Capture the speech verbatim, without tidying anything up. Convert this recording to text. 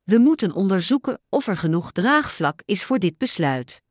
We moeten onderzoeken of er genoeg draagvlak is voor dit besluit.